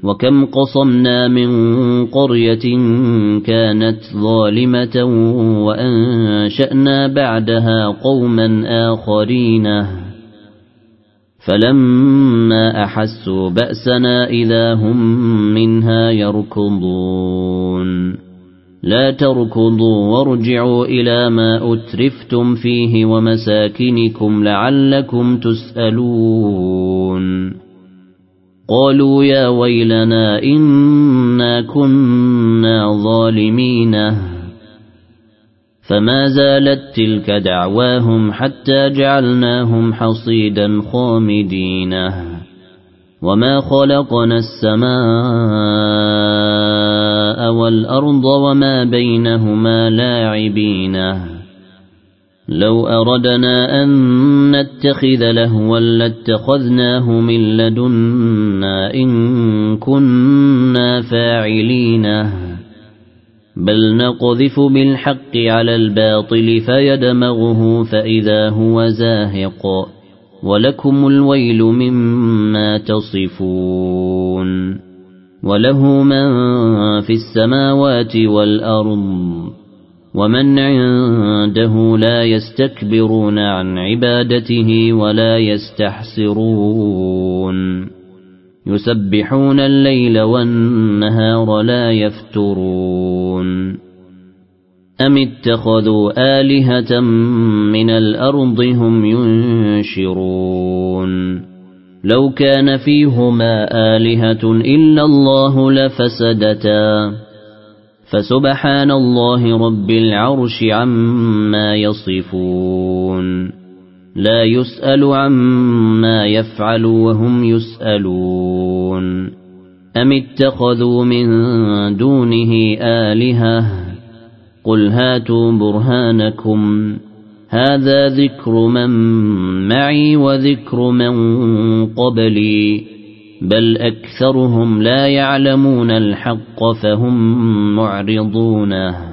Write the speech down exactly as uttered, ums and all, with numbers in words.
وكم قصمنا من قرية كانت ظالمة وأنشأنا بعدها قوما آخرين فلما أحسوا بأسنا إذا هم منها يركضون لا تركضوا وارجعوا إلى ما أترفتم فيه ومساكنكم لعلكم تسألون قالوا يا ويلنا إنا كنا ظالمين فما زالت تلك دعواهم حتى جعلناهم حصيدا خامدين وما خلقنا السماء والأرض وما بينهما لاعبين لو أردنا أن نتخذ لهوا لاتخذناه من لدنا إن كنا فاعلين بل نقذف بالحق على الباطل فيدمغه فإذا هو زاهق ولكم الويل مما تصفون وله من في السماوات والأرض ومن عنده لا يستكبرون عن عبادته ولا يستحسرون يسبحون الليل والنهار لا يفترون أم اتخذوا آلهة من الأرض هم ينشرون لو كان فيهما آلهة إلا الله لفسدتا فسبحان الله رب العرش عما يصفون لا يسأل عما يفعل وهم يسألون أم اتخذوا من دونه آلهة قل هاتوا برهانكم هذا ذكر من معي وذكر من قبلي بل أكثرهم لا يعلمون الحق فهم معرضونه